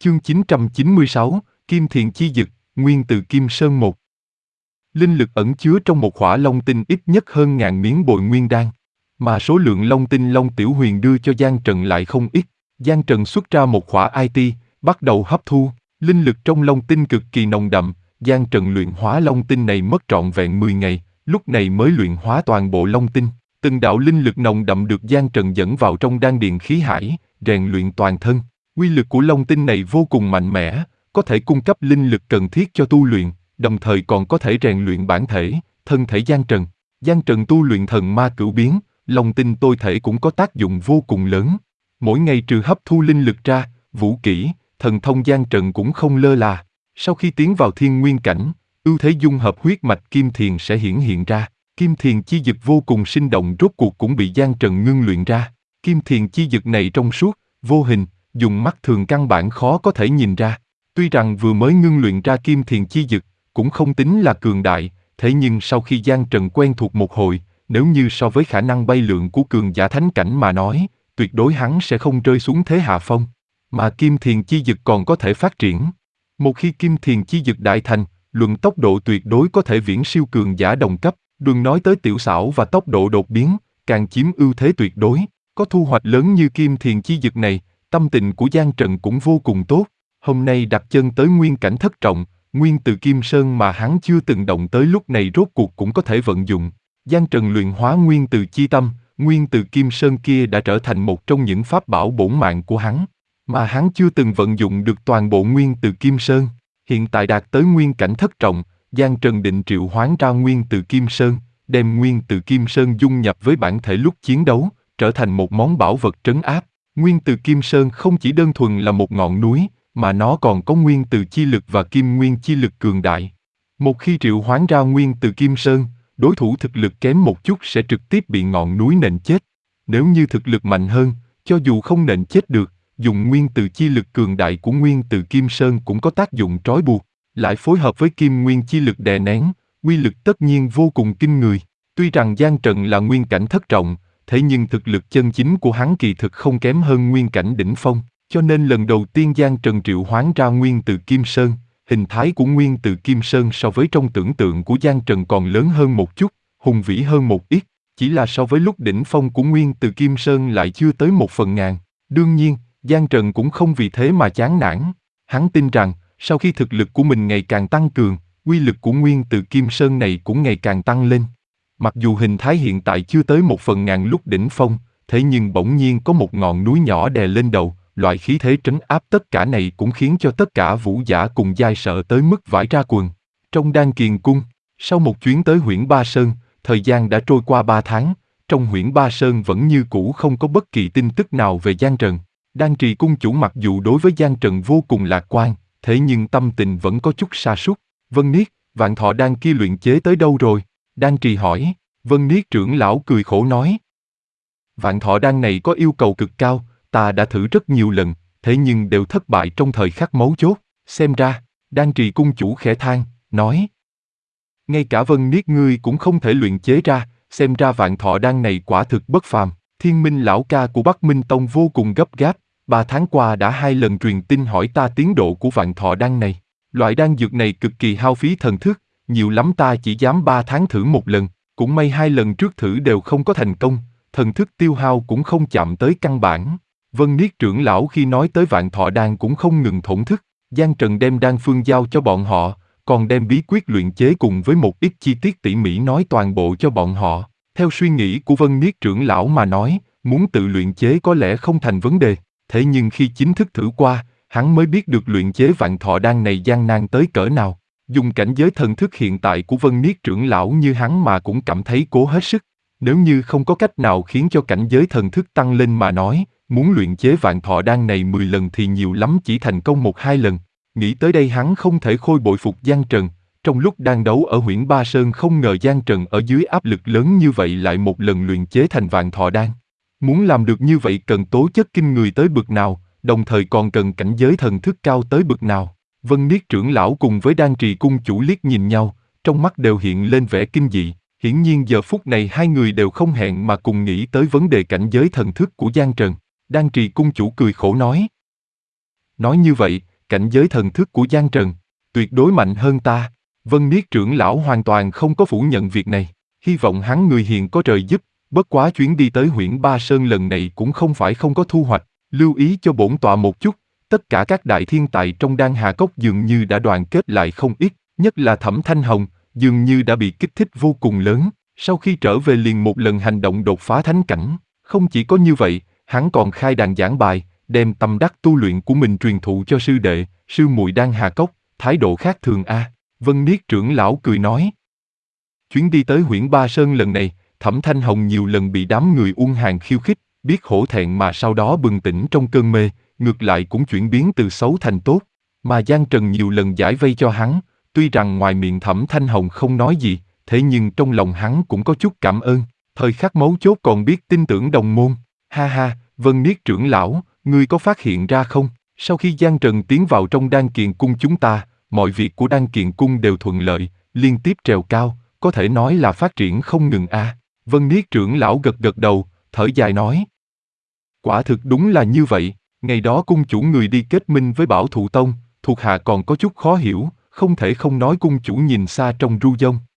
Chương 996, Kim Thiền Chi Dực, nguyên từ Kim Sơn 1. Linh lực ẩn chứa trong một khỏa long tinh ít nhất hơn ngàn miếng bội nguyên đan, mà số lượng long tinh Long Tiểu Huyền đưa cho Giang Trần lại không ít. Giang Trần xuất ra một khỏa IT, bắt đầu hấp thu. Linh lực trong long tinh cực kỳ nồng đậm. Giang Trần luyện hóa long tinh này mất trọn vẹn 10 ngày, lúc này mới luyện hóa toàn bộ long tinh. Từng đạo linh lực nồng đậm được Giang Trần dẫn vào trong đan điền khí hải, rèn luyện toàn thân. Quy lực của long tinh này vô cùng mạnh mẽ, có thể cung cấp linh lực cần thiết cho tu luyện, đồng thời còn có thể rèn luyện bản thể, thân thể Giang Trần. Giang Trần tu luyện thần ma cửu biến, long tinh tôi thể cũng có tác dụng vô cùng lớn. Mỗi ngày trừ hấp thu linh lực ra, vũ kỹ, thần thông Giang Trần cũng không lơ là. Sau khi tiến vào thiên nguyên cảnh, ưu thế dung hợp huyết mạch Kim Thiền sẽ hiển hiện ra. Kim Thiền chi dực vô cùng sinh động rốt cuộc cũng bị Giang Trần ngưng luyện ra. Kim Thiền chi dực này trong suốt, vô hình, dùng mắt thường căn bản khó có thể nhìn ra. Tuy rằng vừa mới ngưng luyện ra Kim Thiền chi dực, cũng không tính là cường đại, thế nhưng sau khi Giang Trần quen thuộc một hồi, nếu như so với khả năng bay lượn của cường giả thánh cảnh mà nói, tuyệt đối hắn sẽ không rơi xuống thế hạ phong. Mà Kim Thiền chi dực còn có thể phát triển. Một khi Kim Thiền chi dực đại thành, luận tốc độ tuyệt đối có thể viễn siêu cường giả đồng cấp, đừng nói tới tiểu xảo và tốc độ đột biến, càng chiếm ưu thế tuyệt đối. Có thu hoạch lớn như Kim Thiền chi dực này, tâm tình của Giang Trần cũng vô cùng tốt. Hôm nay đặt chân tới nguyên cảnh thất trọng, nguyên từ Kim Sơn mà hắn chưa từng động tới lúc này rốt cuộc cũng có thể vận dụng. Giang Trần luyện hóa nguyên từ chi tâm, nguyên từ Kim Sơn kia đã trở thành một trong những pháp bảo bổn mạng của hắn, mà hắn chưa từng vận dụng được toàn bộ nguyên từ Kim Sơn. Hiện tại đạt tới nguyên cảnh thất trọng, Giang Trần định triệu hoán ra nguyên từ Kim Sơn, đem nguyên từ Kim Sơn dung nhập với bản thể lúc chiến đấu, trở thành một món bảo vật trấn áp. Nguyên từ Kim Sơn không chỉ đơn thuần là một ngọn núi, mà nó còn có nguyên từ chi lực và kim nguyên chi lực cường đại. Một khi triệu hoán ra nguyên từ Kim Sơn, đối thủ thực lực kém một chút sẽ trực tiếp bị ngọn núi nện chết. Nếu như thực lực mạnh hơn, cho dù không nện chết được, dùng nguyên từ chi lực cường đại của nguyên từ Kim Sơn cũng có tác dụng trói buộc, lại phối hợp với kim nguyên chi lực đè nén, uy lực tất nhiên vô cùng kinh người. Tuy rằng Giang Trần là nguyên cảnh thất trọng, thế nhưng thực lực chân chính của hắn kỳ thực không kém hơn nguyên cảnh đỉnh phong, cho nên lần đầu tiên Giang Trần triệu hoán ra nguyên từ Kim Sơn, hình thái của nguyên từ Kim Sơn so với trong tưởng tượng của Giang Trần còn lớn hơn một chút, hùng vĩ hơn một ít, chỉ là so với lúc đỉnh phong của nguyên từ Kim Sơn lại chưa tới 1/1000. Đương nhiên, Giang Trần cũng không vì thế mà chán nản, hắn tin rằng, sau khi thực lực của mình ngày càng tăng cường, uy lực của nguyên từ Kim Sơn này cũng ngày càng tăng lên. Mặc dù hình thái hiện tại chưa tới 1/1000 lúc đỉnh phong, thế nhưng bỗng nhiên có một ngọn núi nhỏ đè lên đầu, loại khí thế trấn áp tất cả này cũng khiến cho tất cả vũ giả cùng giai sợ tới mức vãi ra quần. Trong Đan Kiền Cung, sau một chuyến tới Huyễn Ba Sơn, thời gian đã trôi qua 3 tháng, trong Huyễn Ba Sơn vẫn như cũ không có bất kỳ tin tức nào về Giang Trần. Đan Trì cung chủ mặc dù đối với Giang Trần vô cùng lạc quan, thế nhưng tâm tình vẫn có chút sa sút. Vân Niết, vạn thọ đan kia luyện chế tới đâu rồi? Đan Trì hỏi. Vân Niết trưởng lão cười khổ nói. Vạn thọ đan này có yêu cầu cực cao, ta đã thử rất nhiều lần, thế nhưng đều thất bại trong thời khắc mấu chốt. Xem ra, Đan Trì cung chủ khẽ than, nói. Ngay cả Vân Niết ngươi cũng không thể luyện chế ra, xem ra vạn thọ đan này quả thực bất phàm. Thiên Minh lão ca của Bắc Minh Tông vô cùng gấp gáp, 3 tháng qua đã 2 lần truyền tin hỏi ta tiến độ của vạn thọ đan này. Loại đan dược này cực kỳ hao phí thần thức, nhiều lắm ta chỉ dám 3 tháng thử một lần, cũng may 2 lần trước thử đều không có thành công, thần thức tiêu hao cũng không chạm tới căn bản. Vân Niết trưởng lão khi nói tới vạn thọ đan cũng không ngừng thổn thức, Giang Trần đem đan phương giao cho bọn họ, còn đem bí quyết luyện chế cùng với một ít chi tiết tỉ mỉ nói toàn bộ cho bọn họ. Theo suy nghĩ của Vân Niết trưởng lão mà nói, muốn tự luyện chế có lẽ không thành vấn đề, thế nhưng khi chính thức thử qua, hắn mới biết được luyện chế vạn thọ đan này gian nan tới cỡ nào. Dùng cảnh giới thần thức hiện tại của Vân Niết trưởng lão như hắn mà cũng cảm thấy cố hết sức. Nếu như không có cách nào khiến cho cảnh giới thần thức tăng lên mà nói, muốn luyện chế vạn thọ đan này 10 lần thì nhiều lắm chỉ thành công 1-2 lần. Nghĩ tới đây hắn không thể khôi bội phục Giang Trần. Trong lúc đang đấu ở Huyễn Ba Sơn không ngờ Giang Trần ở dưới áp lực lớn như vậy lại một lần luyện chế thành vạn thọ đan. Muốn làm được như vậy cần tố chất kinh người tới bực nào, đồng thời còn cần cảnh giới thần thức cao tới bực nào. Vân Niết trưởng lão cùng với Đan Trì cung chủ liếc nhìn nhau, trong mắt đều hiện lên vẻ kinh dị. Hiển nhiên giờ phút này hai người đều không hẹn mà cùng nghĩ tới vấn đề cảnh giới thần thức của Giang Trần. Đan Trì cung chủ cười khổ nói. Nói như vậy, cảnh giới thần thức của Giang Trần, tuyệt đối mạnh hơn ta. Vân Niết trưởng lão hoàn toàn không có phủ nhận việc này, hy vọng hắn người hiền có trời giúp, bất quá chuyến đi tới Huyễn Ba Sơn lần này cũng không phải không có thu hoạch, lưu ý cho bổn tọa một chút, tất cả các đại thiên tài trong Đan Hà Cốc dường như đã đoàn kết lại không ít, nhất là Thẩm Thanh Hồng, dường như đã bị kích thích vô cùng lớn, sau khi trở về liền một lần hành động đột phá thánh cảnh, không chỉ có như vậy, hắn còn khai đàn giảng bài, đem tâm đắc tu luyện của mình truyền thụ cho sư đệ, sư muội Đan Hà Cốc, thái độ khác thường a. Vân Niết trưởng lão cười nói. Chuyến đi tới Huyễn Ba Sơn lần này, Thẩm Thanh Hồng nhiều lần bị đám người Uông Hàn khiêu khích, biết hổ thẹn mà sau đó bừng tỉnh trong cơn mê, ngược lại cũng chuyển biến từ xấu thành tốt, mà Giang Trần nhiều lần giải vây cho hắn, tuy rằng ngoài miệng Thẩm Thanh Hồng không nói gì, thế nhưng trong lòng hắn cũng có chút cảm ơn, thời khắc mấu chốt còn biết tin tưởng đồng môn. Ha ha, Vân Niết trưởng lão, ngươi có phát hiện ra không? Sau khi Giang Trần tiến vào trong Đan Kiền Cung chúng ta, mọi việc của Đan Kiền Cung đều thuận lợi, liên tiếp trèo cao, có thể nói là phát triển không ngừng a. Vân Niết trưởng lão gật gật đầu, thở dài nói. Quả thực đúng là như vậy, ngày đó cung chủ người đi kết minh với Bảo Thụ Tông, thuộc hạ còn có chút khó hiểu, không thể không nói cung chủ nhìn xa trong ru dông,